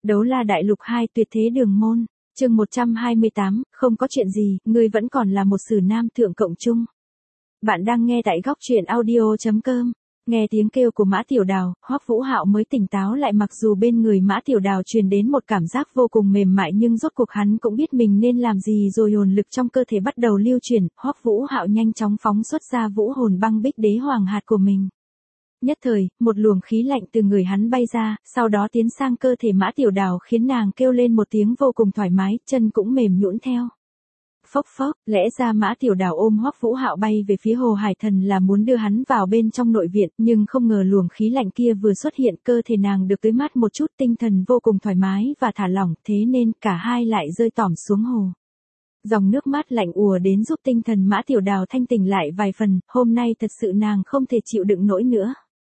Đấu La Đại Lục 2 Tuyệt Thế Đường Môn, chương 128, không có chuyện gì, ngươi vẫn còn là một sử nam thượng cộng trung. Bạn đang nghe tại góc truyện audio.com. Nghe tiếng kêu của Mã Tiểu Đào, Hoắc Vũ Hạo mới tỉnh táo lại, mặc dù bên người Mã Tiểu Đào truyền đến một cảm giác vô cùng mềm mại nhưng rốt cuộc hắn cũng biết mình nên làm gì rồi. Hồn lực trong cơ thể bắt đầu lưu chuyển, Hoắc Vũ Hạo nhanh chóng phóng xuất ra vũ hồn băng bích đế hoàng hạt của mình. Nhất thời, một luồng khí lạnh từ người hắn bay ra, sau đó tiến sang cơ thể Mã Tiểu Đào khiến nàng kêu lên một tiếng vô cùng thoải mái, chân cũng mềm nhũn theo. Phốc phốc, lẽ ra Mã Tiểu Đào ôm Hoắc Vũ Hạo bay về phía Hồ Hải Thần là muốn đưa hắn vào bên trong nội viện, nhưng không ngờ luồng khí lạnh kia vừa xuất hiện, cơ thể nàng được tưới mát một chút, tinh thần vô cùng thoải mái và thả lỏng, thế nên cả hai lại rơi tỏm xuống hồ. Dòng nước mát lạnh ùa đến giúp tinh thần Mã Tiểu Đào thanh tỉnh lại vài phần, hôm nay thật sự nàng không thể chịu đựng nổi nữa.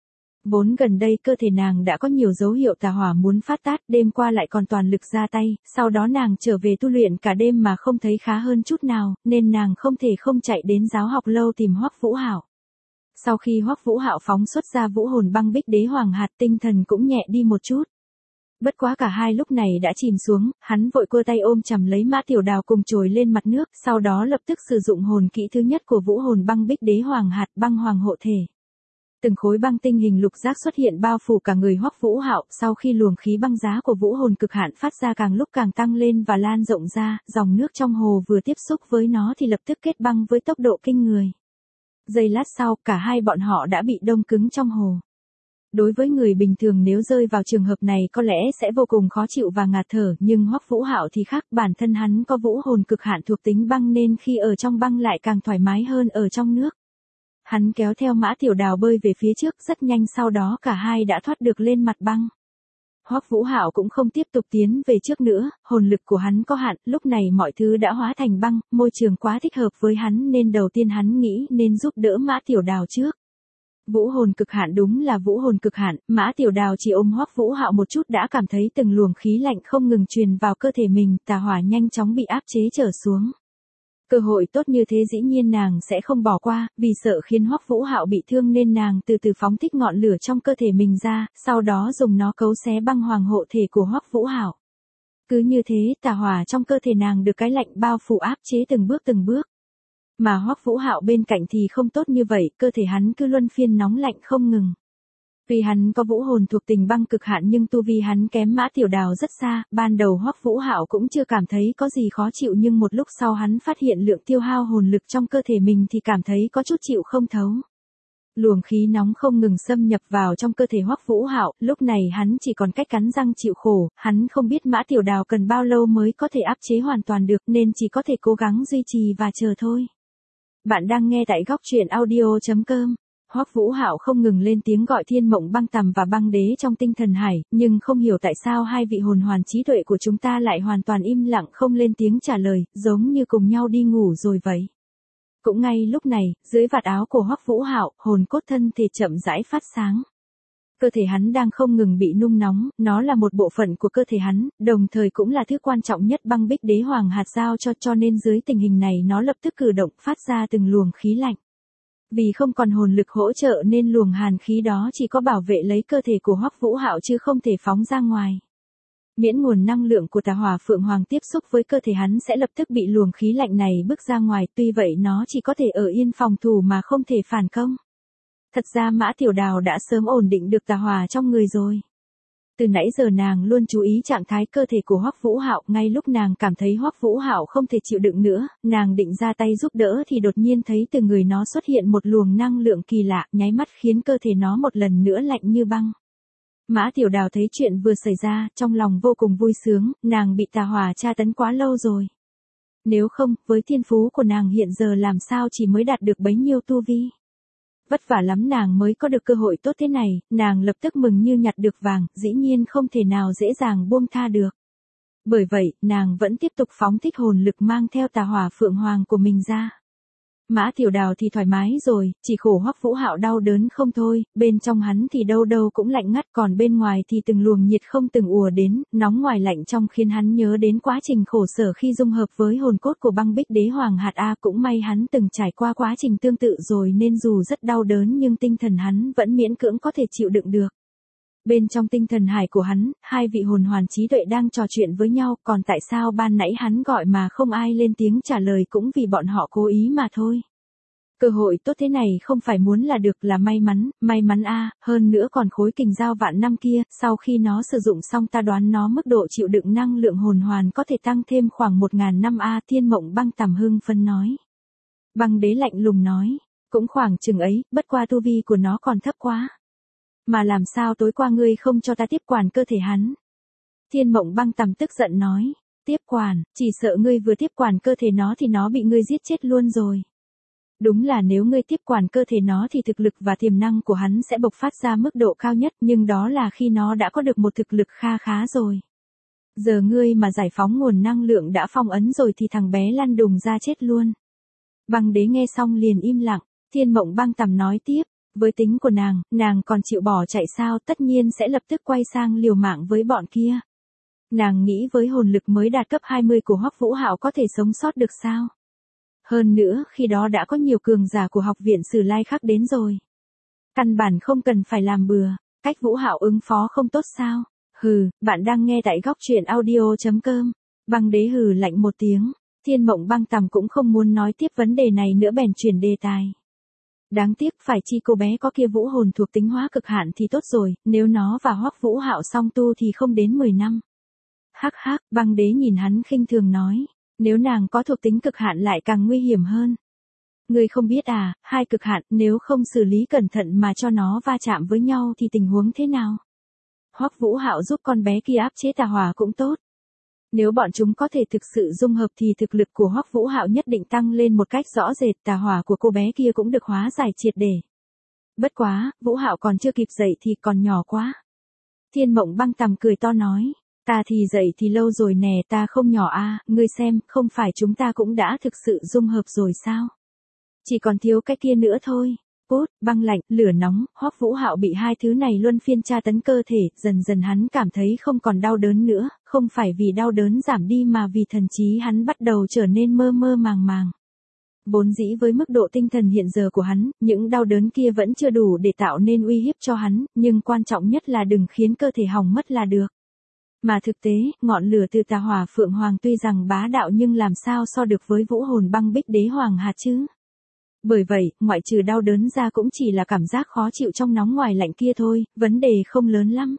Vốn gần đây cơ thể nàng đã có nhiều dấu hiệu tà hỏa muốn phát tát, đêm qua lại còn toàn lực ra tay, sau đó nàng trở về tu luyện cả đêm mà không thấy khá hơn chút nào, nên nàng không thể không chạy đến giáo học lâu tìm Hoắc Vũ Hạo. Sau khi Hoắc Vũ Hạo phóng xuất ra vũ hồn băng bích đế hoàng hạt, tinh thần cũng nhẹ đi một chút. Bất quá cả hai lúc này đã chìm xuống, hắn vội cua tay ôm chầm lấy Mã Tiểu Đào cùng trồi lên mặt nước, sau đó lập tức sử dụng hồn kỹ thứ nhất của vũ hồn băng bích đế hoàng hạt, băng hoàng hộ thể. Từng khối băng tinh hình lục giác xuất hiện bao phủ cả người Hoắc Vũ Hạo, sau khi luồng khí băng giá của vũ hồn cực hạn phát ra càng lúc càng tăng lên và lan rộng ra, dòng nước trong hồ vừa tiếp xúc với nó thì lập tức kết băng với tốc độ kinh người. Giây lát sau, cả hai bọn họ đã bị đông cứng trong hồ. Đối với người bình thường nếu rơi vào trường hợp này có lẽ sẽ vô cùng khó chịu và ngạt thở, nhưng Hoắc Vũ Hạo thì khác, bản thân hắn có vũ hồn cực hạn thuộc tính băng nên khi ở trong băng lại càng thoải mái hơn ở trong nước. Hắn kéo theo Mã Tiểu Đào bơi về phía trước, rất nhanh sau đó cả hai đã thoát được lên mặt băng. Hoắc Vũ Hạo cũng không tiếp tục tiến về trước nữa, hồn lực của hắn có hạn, lúc này mọi thứ đã hóa thành băng, môi trường quá thích hợp với hắn nên đầu tiên hắn nghĩ nên giúp đỡ Mã Tiểu Đào trước. Vũ hồn cực hạn đúng là vũ hồn cực hạn, Mã Tiểu Đào chỉ ôm Hoắc Vũ Hạo một chút đã cảm thấy từng luồng khí lạnh không ngừng truyền vào cơ thể mình, tà hỏa nhanh chóng bị áp chế trở xuống. Cơ hội tốt như thế dĩ nhiên nàng sẽ không bỏ qua, vì sợ khiến Hoắc Vũ Hạo bị thương nên nàng từ từ phóng thích ngọn lửa trong cơ thể mình ra, sau đó dùng nó cấu xé băng hoàng hộ thể của Hoắc Vũ Hạo. Cứ như thế, tà hỏa trong cơ thể nàng được cái lạnh bao phủ áp chế từng bước từng bước. Mà Hoắc Vũ Hạo bên cạnh thì không tốt như vậy, cơ thể hắn cứ luân phiên nóng lạnh không ngừng. Vì hắn có vũ hồn thuộc tình băng cực hạn nhưng tu vi hắn kém Mã Tiểu Đào rất xa, ban đầu Hoắc Vũ Hạo cũng chưa cảm thấy có gì khó chịu nhưng một lúc sau hắn phát hiện lượng tiêu hao hồn lực trong cơ thể mình thì cảm thấy có chút chịu không thấu. Luồng khí nóng không ngừng xâm nhập vào trong cơ thể Hoắc Vũ Hạo, lúc này hắn chỉ còn cách cắn răng chịu khổ, hắn không biết Mã Tiểu Đào cần bao lâu mới có thể áp chế hoàn toàn được nên chỉ có thể cố gắng duy trì và chờ thôi. Bạn đang nghe tại góc truyện audio.com. Hoắc Vũ Hạo không ngừng lên tiếng gọi Thiên Mộng Băng Tầm và Băng Đế trong tinh thần hải, nhưng không hiểu tại sao hai vị hồn hoàn trí tuệ của chúng ta lại hoàn toàn im lặng không lên tiếng trả lời, giống như cùng nhau đi ngủ rồi vậy. Cũng ngay lúc này, dưới vạt áo của Hoắc Vũ Hạo, hồn cốt thân thể chậm rãi phát sáng. Cơ thể hắn đang không ngừng bị nung nóng, nó là một bộ phận của cơ thể hắn, đồng thời cũng là thứ quan trọng nhất băng bích đế hoàng hạt giao cho nên dưới tình hình này nó lập tức cử động phát ra từng luồng khí lạnh. Vì không còn hồn lực hỗ trợ nên luồng hàn khí đó chỉ có bảo vệ lấy cơ thể của Hoắc Vũ Hạo chứ không thể phóng ra ngoài. Miễn nguồn năng lượng của tà hỏa phượng hoàng tiếp xúc với cơ thể hắn sẽ lập tức bị luồng khí lạnh này bức ra ngoài, tuy vậy nó chỉ có thể ở yên phòng thủ mà không thể phản công. Thật ra Mã Tiểu Đào đã sớm ổn định được tà hỏa trong người rồi. Từ nãy giờ nàng luôn chú ý trạng thái cơ thể của Hoắc Vũ Hạo, ngay lúc nàng cảm thấy Hoắc Vũ Hạo không thể chịu đựng nữa, nàng định ra tay giúp đỡ thì đột nhiên thấy từ người nó xuất hiện một luồng năng lượng kỳ lạ, nháy mắt khiến cơ thể nó một lần nữa lạnh như băng. Mã Tiểu Đào thấy chuyện vừa xảy ra, trong lòng vô cùng vui sướng, nàng bị tà hỏa tra tấn quá lâu rồi. Nếu không, với thiên phú của nàng hiện giờ làm sao chỉ mới đạt được bấy nhiêu tu vi. Vất vả lắm nàng mới có được cơ hội tốt thế này, nàng lập tức mừng như nhặt được vàng, dĩ nhiên không thể nào dễ dàng buông tha được. Bởi vậy, nàng vẫn tiếp tục phóng thích hồn lực mang theo tà hỏa phượng hoàng của mình ra. Mã Tiểu Đào thì thoải mái rồi, chỉ khổ Hoắc Vũ Hạo đau đớn không thôi, bên trong hắn thì đâu đâu cũng lạnh ngắt, còn bên ngoài thì từng luồng nhiệt không từng ùa đến, nóng ngoài lạnh trong khiến hắn nhớ đến quá trình khổ sở khi dung hợp với hồn cốt của băng bích đế hoàng hạt A, cũng may hắn từng trải qua quá trình tương tự rồi nên dù rất đau đớn nhưng tinh thần hắn vẫn miễn cưỡng có thể chịu đựng được. Bên trong tinh thần hải của hắn, hai vị hồn hoàn trí tuệ đang trò chuyện với nhau, còn tại sao ban nãy hắn gọi mà không ai lên tiếng trả lời cũng vì bọn họ cố ý mà thôi. Cơ hội tốt thế này không phải muốn là được, là may mắn a, hơn nữa còn khối kình dao vạn năm kia, sau khi nó sử dụng xong ta đoán nó mức độ chịu đựng năng lượng hồn hoàn có thể tăng thêm khoảng 1000 năm a. Thiên Mộng Băng Tầm hưng phấn nói. Băng Đế lạnh lùng nói, cũng khoảng chừng ấy, bất qua tu vi của nó còn thấp quá. Mà làm sao tối qua ngươi không cho ta tiếp quản cơ thể hắn? Thiên Mộng Băng Tầm tức giận nói, tiếp quản, chỉ sợ ngươi vừa tiếp quản cơ thể nó thì nó bị ngươi giết chết luôn rồi. Đúng là nếu ngươi tiếp quản cơ thể nó thì thực lực và tiềm năng của hắn sẽ bộc phát ra mức độ cao nhất, nhưng đó là khi nó đã có được một thực lực kha khá rồi. Giờ ngươi mà giải phóng nguồn năng lượng đã phong ấn rồi thì thằng bé lăn đùng ra chết luôn. Băng Đế nghe xong liền im lặng. Thiên Mộng Băng Tầm nói tiếp, với tính của nàng còn chịu bỏ chạy sao, tất nhiên sẽ lập tức quay sang liều mạng với bọn kia. Nàng nghĩ với hồn lực mới đạt cấp 20 của Hoắc Vũ Hạo có thể sống sót được sao? Hơn nữa, khi đó đã có nhiều cường giả của học viện Sử Lai Khắc đến rồi. Căn bản không cần phải làm bừa, cách Vũ Hạo ứng phó không tốt sao? Hừ, bạn đang nghe tại góc truyện audio.com. Băng Đế hừ lạnh một tiếng, Thiên Mộng Băng Tầm cũng không muốn nói tiếp vấn đề này nữa bèn chuyển đề tài. Đáng tiếc phải chi cô bé có kia vũ hồn thuộc tính hóa cực hạn thì tốt rồi, nếu nó và Hoắc Vũ Hạo song tu thì không đến 10 năm. Hắc hắc, Băng Đế nhìn hắn khinh thường nói, nếu nàng có thuộc tính cực hạn lại càng nguy hiểm hơn. Ngươi không biết à, hai cực hạn nếu không xử lý cẩn thận mà cho nó va chạm với nhau thì tình huống thế nào? Hoắc Vũ Hạo giúp con bé kia áp chế tà hỏa cũng tốt. Nếu bọn chúng có thể thực sự dung hợp thì thực lực của Hoắc Vũ Hạo nhất định tăng lên một cách rõ rệt, tà hỏa của cô bé kia cũng được hóa giải triệt để. Bất quá, Vũ Hạo còn chưa kịp dậy thì còn nhỏ quá. Thiên Mộng Băng Tầm cười to nói, ta thì dậy thì lâu rồi nè, ta không nhỏ a, ngươi xem, không phải chúng ta cũng đã thực sự dung hợp rồi sao? Chỉ còn thiếu cái kia nữa thôi. Cốt, băng lạnh, lửa nóng, Hoắc Vũ Hạo bị hai thứ này luân phiên tra tấn cơ thể, dần dần hắn cảm thấy không còn đau đớn nữa, không phải vì đau đớn giảm đi mà vì thần trí hắn bắt đầu trở nên mơ mơ màng màng. Vốn dĩ với mức độ tinh thần hiện giờ của hắn, những đau đớn kia vẫn chưa đủ để tạo nên uy hiếp cho hắn, nhưng quan trọng nhất là đừng khiến cơ thể hỏng mất là được. Mà thực tế, ngọn lửa từ tà hỏa Phượng Hoàng tuy rằng bá đạo nhưng làm sao so được với vũ hồn băng bích đế hoàng hạt chứ? Bởi vậy, ngoại trừ đau đớn ra cũng chỉ là cảm giác khó chịu trong nóng ngoài lạnh kia thôi, vấn đề không lớn lắm.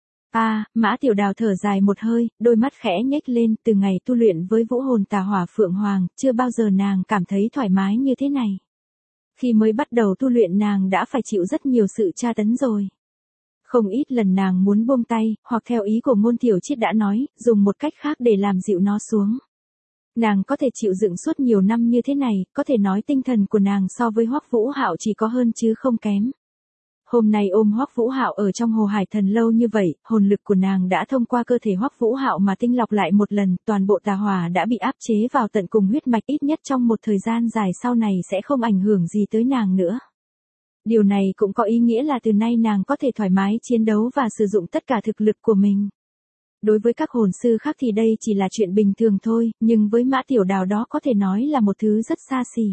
Mã Tiểu Đào thở dài một hơi, đôi mắt khẽ nhếch lên, từ ngày tu luyện với vũ hồn tà hỏa Phượng Hoàng, chưa bao giờ nàng cảm thấy thoải mái như thế này. Khi mới bắt đầu tu luyện nàng đã phải chịu rất nhiều sự tra tấn rồi. Không ít lần nàng muốn buông tay, hoặc theo ý của Ngôn Tiểu Chiết đã nói, dùng một cách khác để làm dịu nó xuống. Nàng có thể chịu đựng suốt nhiều năm như thế này, có thể nói tinh thần của nàng so với Hoắc Vũ Hạo chỉ có hơn chứ không kém. Hôm nay ôm Hoắc Vũ Hạo ở trong Hồ Hải Thần lâu như vậy, hồn lực của nàng đã thông qua cơ thể Hoắc Vũ Hạo mà tinh lọc lại một lần, toàn bộ tà hỏa đã bị áp chế vào tận cùng huyết mạch, ít nhất trong một thời gian dài sau này sẽ không ảnh hưởng gì tới nàng nữa. Điều này cũng có ý nghĩa là từ nay nàng có thể thoải mái chiến đấu và sử dụng tất cả thực lực của mình. Đối với các hồn sư khác thì đây chỉ là chuyện bình thường thôi, nhưng với Mã Tiểu Đào đó có thể nói là một thứ rất xa xỉ.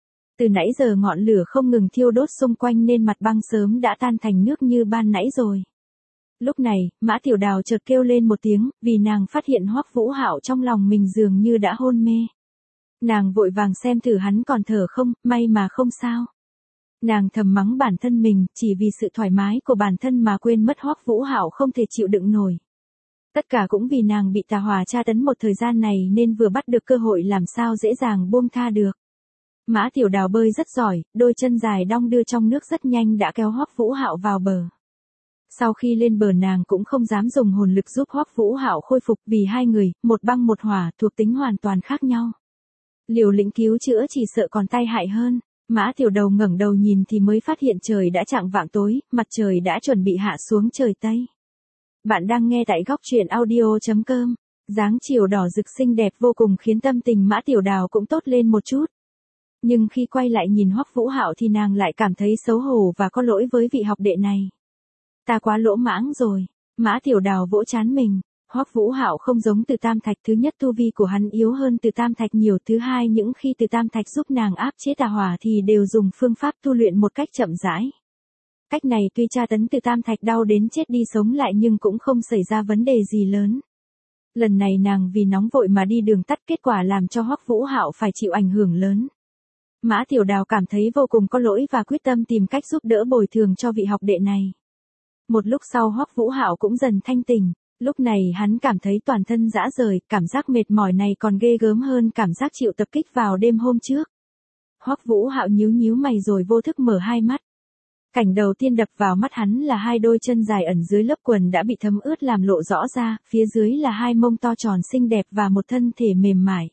Từ nãy giờ ngọn lửa không ngừng thiêu đốt xung quanh nên mặt băng sớm đã tan thành nước như ban nãy rồi. Lúc này, Mã Tiểu Đào chợt kêu lên một tiếng, vì nàng phát hiện Hoắc Vũ Hạo trong lòng mình dường như đã hôn mê. Nàng vội vàng xem thử hắn còn thở không, may mà không sao. Nàng thầm mắng bản thân mình, chỉ vì sự thoải mái của bản thân mà quên mất Hoắc Vũ Hạo không thể chịu đựng nổi. Tất cả cũng vì nàng bị tà hỏa tra tấn một thời gian này nên vừa bắt được cơ hội làm sao dễ dàng buông tha được. Mã Tiểu Đào bơi rất giỏi, đôi chân dài đong đưa trong nước rất nhanh đã kéo Hoắc Vũ Hạo vào bờ. Sau khi lên bờ nàng cũng không dám dùng hồn lực giúp Hoắc Vũ Hạo khôi phục vì hai người, một băng một hỏa, thuộc tính hoàn toàn khác nhau. Liều lĩnh cứu chữa chỉ sợ còn tai hại hơn. Mã Tiểu Đầu ngẩng đầu nhìn thì mới phát hiện trời đã chạng vạng tối, mặt trời đã chuẩn bị hạ xuống trời Tây. Bạn đang nghe tại góc truyện audio.com. Dáng chiều đỏ rực xinh đẹp vô cùng khiến tâm tình Mã Tiểu Đào cũng tốt lên một chút. Nhưng khi quay lại nhìn Hoắc Vũ Hạo thì nàng lại cảm thấy xấu hổ và có lỗi với vị học đệ này. Ta quá lỗ mãng rồi. Mã Tiểu Đào vỗ trán mình. Hoắc Vũ Hạo không giống Từ Tam Thạch, thứ nhất tu vi của hắn yếu hơn Từ Tam Thạch nhiều, thứ hai những khi Từ Tam Thạch giúp nàng áp chế tà hỏa thì đều dùng phương pháp tu luyện một cách chậm rãi. Cách này tuy tra tấn Từ Tam Thạch đau đến chết đi sống lại nhưng cũng không xảy ra vấn đề gì lớn. Lần này nàng vì nóng vội mà đi đường tắt, kết quả làm cho Hoắc Vũ Hạo phải chịu ảnh hưởng lớn. Mã Tiểu Đào cảm thấy vô cùng có lỗi và quyết tâm tìm cách giúp đỡ bồi thường cho vị học đệ này. Một lúc sau Hoắc Vũ Hạo cũng dần thanh tỉnh, lúc này hắn cảm thấy toàn thân rã rời, cảm giác mệt mỏi này còn ghê gớm hơn cảm giác chịu tập kích vào đêm hôm trước. Hoắc Vũ Hạo nhíu nhíu mày rồi vô thức mở hai mắt. Cảnh đầu tiên đập vào mắt hắn là hai đôi chân dài ẩn dưới lớp quần đã bị thấm ướt làm lộ rõ ra, phía dưới là hai mông to tròn xinh đẹp và một thân thể mềm mại.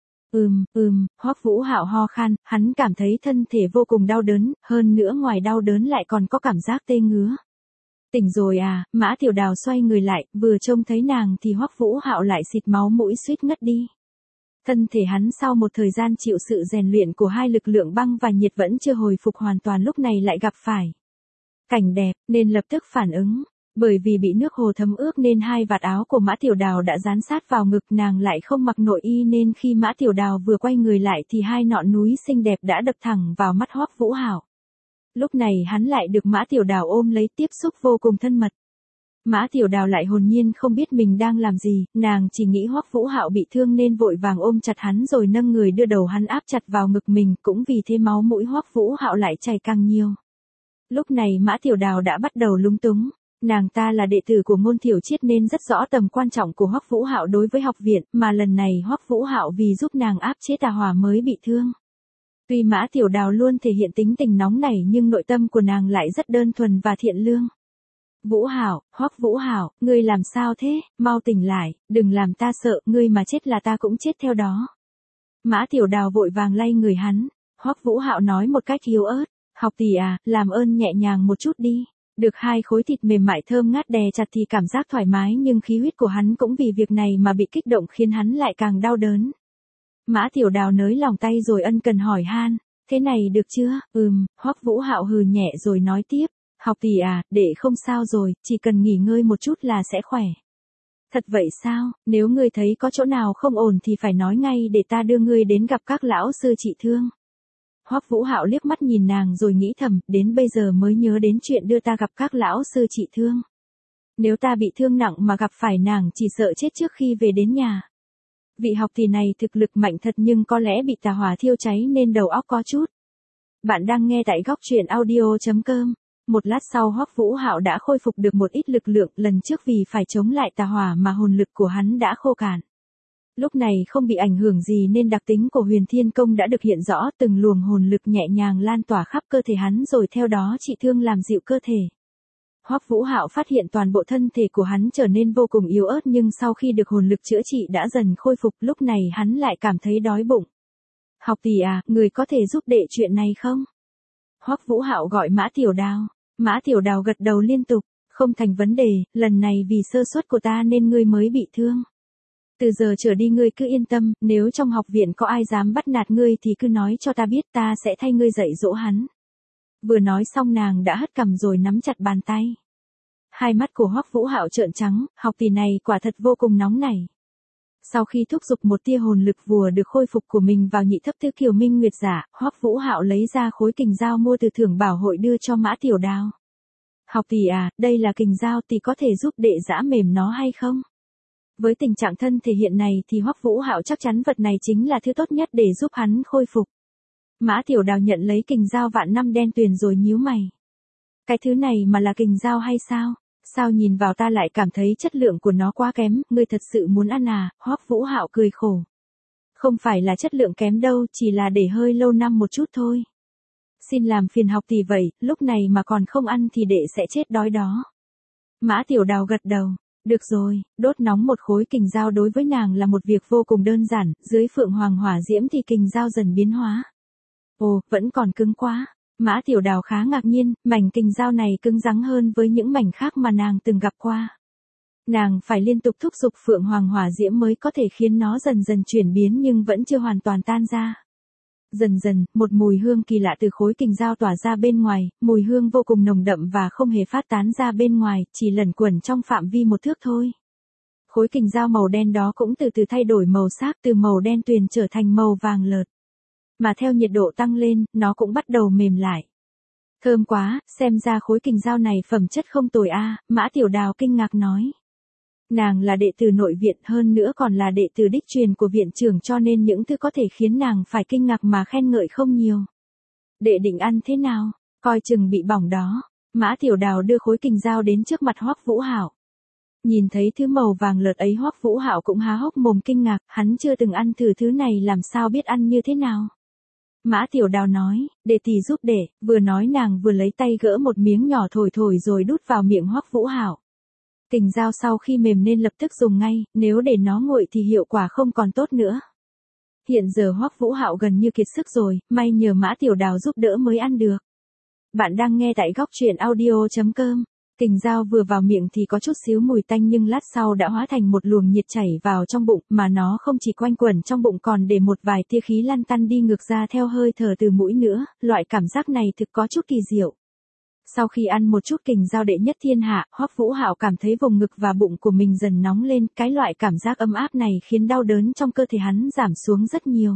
Hoắc Vũ Hạo ho khan, hắn cảm thấy thân thể vô cùng đau đớn, hơn nữa ngoài đau đớn lại còn có cảm giác tê ngứa. Tỉnh rồi à? Mã Tiểu Đào xoay người lại, vừa trông thấy nàng thì Hoắc Vũ Hạo lại xịt máu mũi suýt ngất đi. Thân thể hắn sau một thời gian chịu sự rèn luyện của hai lực lượng băng và nhiệt vẫn chưa hồi phục hoàn toàn, lúc này lại gặp phải cảnh đẹp, nên lập tức phản ứng. Bởi vì bị nước hồ thấm ướt nên hai vạt áo của Mã Tiểu Đào đã dán sát vào ngực, nàng lại không mặc nội y nên khi Mã Tiểu Đào vừa quay người lại thì hai ngọn núi xinh đẹp đã đập thẳng vào mắt Hoắc Vũ Hạo. Lúc này hắn lại được Mã Tiểu Đào ôm lấy, tiếp xúc vô cùng thân mật. Mã Tiểu Đào lại hồn nhiên không biết mình đang làm gì, nàng chỉ nghĩ Hoắc Vũ Hạo bị thương nên vội vàng ôm chặt hắn rồi nâng người đưa đầu hắn áp chặt vào ngực mình, cũng vì thế máu mũi Hoắc Vũ Hạo lại chảy càng nhiều. Lúc này Mã Tiểu Đào đã bắt đầu lúng túng, nàng ta là đệ tử của Môn Thiểu Triết nên rất rõ tầm quan trọng của Hoắc Vũ Hạo đối với học viện, mà lần này Hoắc Vũ Hạo vì giúp nàng áp chế tà hỏa mới bị thương. Tuy Mã Tiểu Đào luôn thể hiện tính tình nóng nảy nhưng nội tâm của nàng lại rất đơn thuần và thiện lương. Vũ Hạo, Hoắc Vũ Hạo, ngươi làm sao thế, mau tỉnh lại, đừng làm ta sợ, ngươi mà chết là ta cũng chết theo đó. Mã Tiểu Đào vội vàng lay người hắn, Hoắc Vũ Hạo nói một cách yếu ớt, học tỷ à, làm ơn nhẹ nhàng một chút đi. Được hai khối thịt mềm mại thơm ngát đè chặt thì cảm giác thoải mái nhưng khí huyết của hắn cũng vì việc này mà bị kích động khiến hắn lại càng đau đớn. Mã Tiểu Đào nới lòng tay rồi ân cần hỏi han, thế này được chưa? Hoắc Vũ Hạo hừ nhẹ rồi nói tiếp, học tỷ à, đệ không sao rồi, chỉ cần nghỉ ngơi một chút là sẽ khỏe. Thật vậy sao, nếu ngươi thấy có chỗ nào không ổn thì phải nói ngay để ta đưa ngươi đến gặp các lão sư trị thương. Hoắc Vũ Hạo liếc mắt nhìn nàng rồi nghĩ thầm, đến bây giờ mới nhớ đến chuyện đưa ta gặp các lão sư trị thương. Nếu ta bị thương nặng mà gặp phải nàng chỉ sợ chết trước khi về đến nhà. Vị học tỷ này thực lực mạnh thật nhưng có lẽ bị tà hỏa thiêu cháy nên đầu óc có chút. Bạn đang nghe tại góc truyện audio.com. Một lát sau Hoắc Vũ Hạo đã khôi phục được một ít lực lượng, lần trước vì phải chống lại tà hỏa mà hồn lực của hắn đã khô cạn. Lúc này không bị ảnh hưởng gì nên đặc tính của Huyền Thiên Công đã được hiện rõ, từng luồng hồn lực nhẹ nhàng lan tỏa khắp cơ thể hắn rồi theo đó trị thương làm dịu cơ thể. Hoắc Vũ Hạo phát hiện toàn bộ thân thể của hắn trở nên vô cùng yếu ớt nhưng sau khi được hồn lực chữa trị đã dần khôi phục, lúc này hắn lại cảm thấy đói bụng. Học tỷ à, người có thể giúp đệ chuyện này không? Hoắc Vũ Hạo gọi Mã Tiểu Đào. Mã Tiểu Đào gật đầu liên tục, không thành vấn đề, lần này vì sơ suất của ta nên ngươi mới bị thương. Từ giờ trở đi ngươi cứ yên tâm, nếu trong học viện có ai dám bắt nạt ngươi thì cứ nói cho ta biết, ta sẽ thay ngươi dạy dỗ hắn. Vừa nói xong nàng đã hất cằm rồi nắm chặt bàn tay. Hai mắt của Hoắc Vũ Hạo trợn trắng, học tỷ này quả thật vô cùng nóng nảy. Sau khi thúc giục một tia hồn lực vừa được khôi phục của mình vào nhị thấp tứ kiều minh nguyệt giả, Hoắc Vũ Hạo lấy ra khối kình dao mua từ thưởng bảo hội đưa cho Mã Tiểu Đào. Học tỷ à, đây là kình dao, tỷ có thể giúp đệ giã mềm nó hay không? Với tình trạng thân thể hiện này thì Hoắc Vũ Hạo chắc chắn vật này chính là thứ tốt nhất để giúp hắn khôi phục. Mã Tiểu Đào nhận lấy kình dao vạn năm đen tuyền rồi nhíu mày. Cái thứ này mà là kình dao hay sao? Sao nhìn vào ta lại cảm thấy chất lượng của nó quá kém, ngươi thật sự muốn ăn à? Hoắc Vũ Hạo cười khổ. Không phải là chất lượng kém đâu, chỉ là để hơi lâu năm một chút thôi. Xin làm phiền học tỷ vậy, lúc này mà còn không ăn thì đệ sẽ chết đói đó. Mã Tiểu Đào gật đầu. Được rồi, đốt nóng một khối kình dao đối với nàng là một việc vô cùng đơn giản, dưới phượng hoàng hỏa diễm thì kình dao dần biến hóa. Ồ, vẫn còn cứng quá. Mã Tiểu Đào khá ngạc nhiên, mảnh kình dao này cứng rắn hơn với những mảnh khác mà nàng từng gặp qua. Nàng phải liên tục thúc giục phượng hoàng hỏa diễm mới có thể khiến nó dần dần chuyển biến nhưng vẫn chưa hoàn toàn tan ra. Dần dần, một mùi hương kỳ lạ từ khối kình dao tỏa ra bên ngoài, mùi hương vô cùng nồng đậm và không hề phát tán ra bên ngoài, chỉ lẩn quẩn trong phạm vi một thước thôi. Khối kình dao màu đen đó cũng từ từ thay đổi màu sắc, từ màu đen tuyền trở thành màu vàng lợt. Mà theo nhiệt độ tăng lên, nó cũng bắt đầu mềm lại. Thơm quá, xem ra khối kình dao này phẩm chất không tồi a, Mã Tiểu Đào kinh ngạc nói. Nàng là đệ tử nội viện, hơn nữa còn là đệ tử đích truyền của viện trưởng, cho nên những thứ có thể khiến nàng phải kinh ngạc mà khen ngợi không nhiều. Đệ định ăn thế nào, coi chừng bị bỏng đó. Mã Tiểu Đào đưa khối kình dao đến trước mặt Hoắc Vũ Hạo. Nhìn thấy thứ màu vàng lợt ấy, Hoắc Vũ Hạo cũng há hốc mồm kinh ngạc, hắn chưa từng ăn thử thứ này làm sao biết ăn như thế nào. Mã Tiểu Đào nói, để tỷ giúp đệ, vừa nói nàng vừa lấy tay gỡ một miếng nhỏ thổi thổi rồi đút vào miệng Hoắc Vũ Hạo. Kình dao sau khi mềm nên lập tức dùng ngay, nếu để nó nguội thì hiệu quả không còn tốt nữa. Hiện giờ Hoắc Vũ Hạo gần như kiệt sức rồi, may nhờ Mã Tiểu Đào giúp đỡ mới ăn được. Bạn đang nghe tại góc truyện audio.com. Kình dao vừa vào miệng thì có chút xíu mùi tanh, nhưng lát sau đã hóa thành một luồng nhiệt chảy vào trong bụng, mà nó không chỉ quanh quẩn trong bụng còn để một vài tia khí lăn tăn đi ngược ra theo hơi thở từ mũi nữa, loại cảm giác này thực có chút kỳ diệu. Sau khi ăn một chút kình dao đệ nhất thiên hạ, Hoắc Vũ Hạo cảm thấy vùng ngực và bụng của mình dần nóng lên, cái loại cảm giác ấm áp này khiến đau đớn trong cơ thể hắn giảm xuống rất nhiều.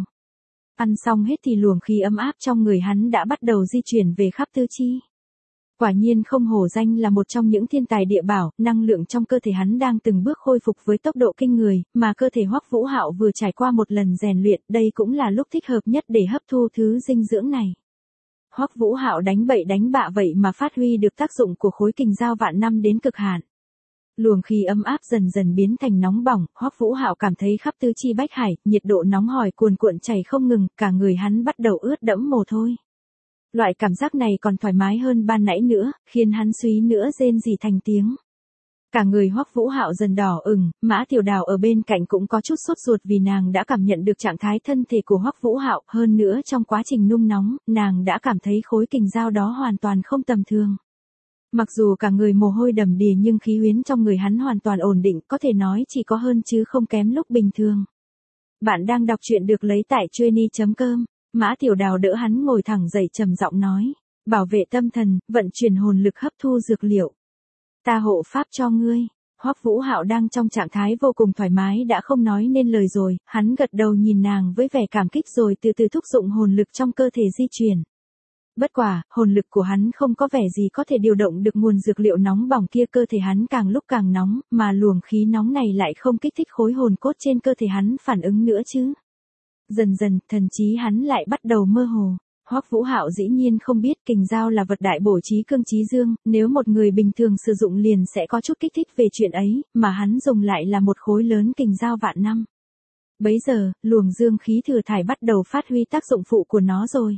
Ăn xong hết thì luồng khí ấm áp trong người hắn đã bắt đầu di chuyển về khắp tứ chi. Quả nhiên không hổ danh là một trong những thiên tài địa bảo, năng lượng trong cơ thể hắn đang từng bước khôi phục với tốc độ kinh người, mà cơ thể Hoắc Vũ Hạo vừa trải qua một lần rèn luyện, đây cũng là lúc thích hợp nhất để hấp thu thứ dinh dưỡng này. Hoắc Vũ Hạo đánh bậy đánh bạ vậy mà phát huy được tác dụng của khối kình dao vạn năm đến cực hạn. Luồng khí ấm áp dần dần biến thành nóng bỏng, Hoắc Vũ Hạo cảm thấy khắp tứ chi bách hải, nhiệt độ nóng hổi cuồn cuộn chảy không ngừng, cả người hắn bắt đầu ướt đẫm mồ hôi. Loại cảm giác này còn thoải mái hơn ban nãy nữa, khiến hắn suýt nữa rên rỉ thành tiếng. Cả người Hoắc Vũ Hạo dần đỏ ửng, Mã Tiểu Đào ở bên cạnh cũng có chút sốt ruột vì nàng đã cảm nhận được trạng thái thân thể của Hoắc Vũ Hạo, hơn nữa trong quá trình nung nóng, nàng đã cảm thấy khối kình dao đó hoàn toàn không tầm thường. Mặc dù cả người mồ hôi đầm đìa nhưng khí huyết trong người hắn hoàn toàn ổn định, có thể nói chỉ có hơn chứ không kém lúc bình thường. Bạn đang đọc truyện được lấy tại trueny.com. Mã Tiểu Đào đỡ hắn ngồi thẳng dậy trầm giọng nói, bảo vệ tâm thần, vận chuyển hồn lực hấp thu dược liệu. Ta hộ pháp cho ngươi. Hoắc Vũ Hạo đang trong trạng thái vô cùng thoải mái đã không nói nên lời rồi, hắn gật đầu nhìn nàng với vẻ cảm kích rồi từ từ thúc dụng hồn lực trong cơ thể di chuyển. Bất quả, hồn lực của hắn không có vẻ gì có thể điều động được nguồn dược liệu nóng bỏng kia, cơ thể hắn càng lúc càng nóng, mà luồng khí nóng này lại không kích thích khối hồn cốt trên cơ thể hắn phản ứng nữa chứ. Dần dần, thần trí hắn lại bắt đầu mơ hồ. Hoắc Vũ Hạo dĩ nhiên không biết kình dao là vật đại bổ trí cương trí dương, nếu một người bình thường sử dụng liền sẽ có chút kích thích về chuyện ấy, mà hắn dùng lại là một khối lớn kình dao vạn năm. Bấy giờ, luồng dương khí thừa thải bắt đầu phát huy tác dụng phụ của nó rồi.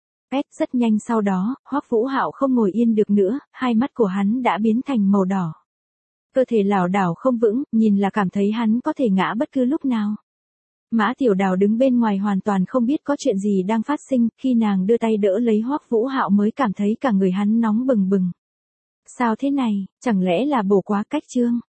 Rất nhanh sau đó, Hoắc Vũ Hạo không ngồi yên được nữa, hai mắt của hắn đã biến thành màu đỏ. Cơ thể lảo đảo không vững, nhìn là cảm thấy hắn có thể ngã bất cứ lúc nào. Mã Tiểu Đào đứng bên ngoài hoàn toàn không biết có chuyện gì đang phát sinh, khi nàng đưa tay đỡ lấy Hoắc Vũ Hạo mới cảm thấy cả người hắn nóng bừng bừng. Sao thế này, chẳng lẽ là bổ quá cách chương?